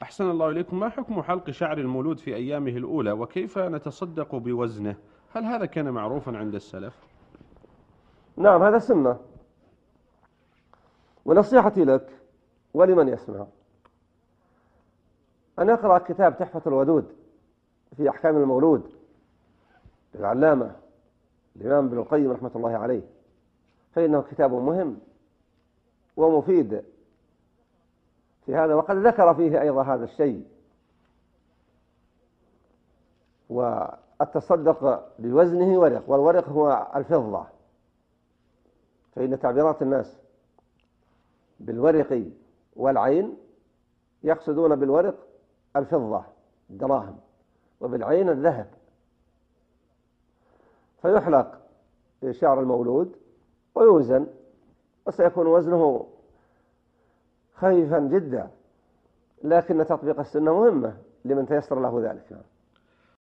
أحسن الله إليكم. ما حكم حلق شعر المولود في أيامه الأولى، وكيف نتصدق بوزنه؟ هل هذا كان معروفا عند السلف؟ نعم، هذا سنة. ونصيحتي لك ولمن يسمع أن يقرأ كتاب تحفة الودود في أحكام المولود للعلامة الإمام ابن القيم رحمة الله عليه، فإنه كتاب مهم ومفيد في هذا، وقد ذكر فيه أيضا هذا الشيء. والتصدق بوزنه ورق، والورق هو الفضة، فإن تعبيرات الناس بالورق والعين يقصدون بالورق الفضة الدراهم، وبالعين الذهب. فيحلق شعر المولود ويوزن، وسيكون وزنه خفيفا جدا، لكن تطبيق السنة مهمة لمن تيسر له ذلك.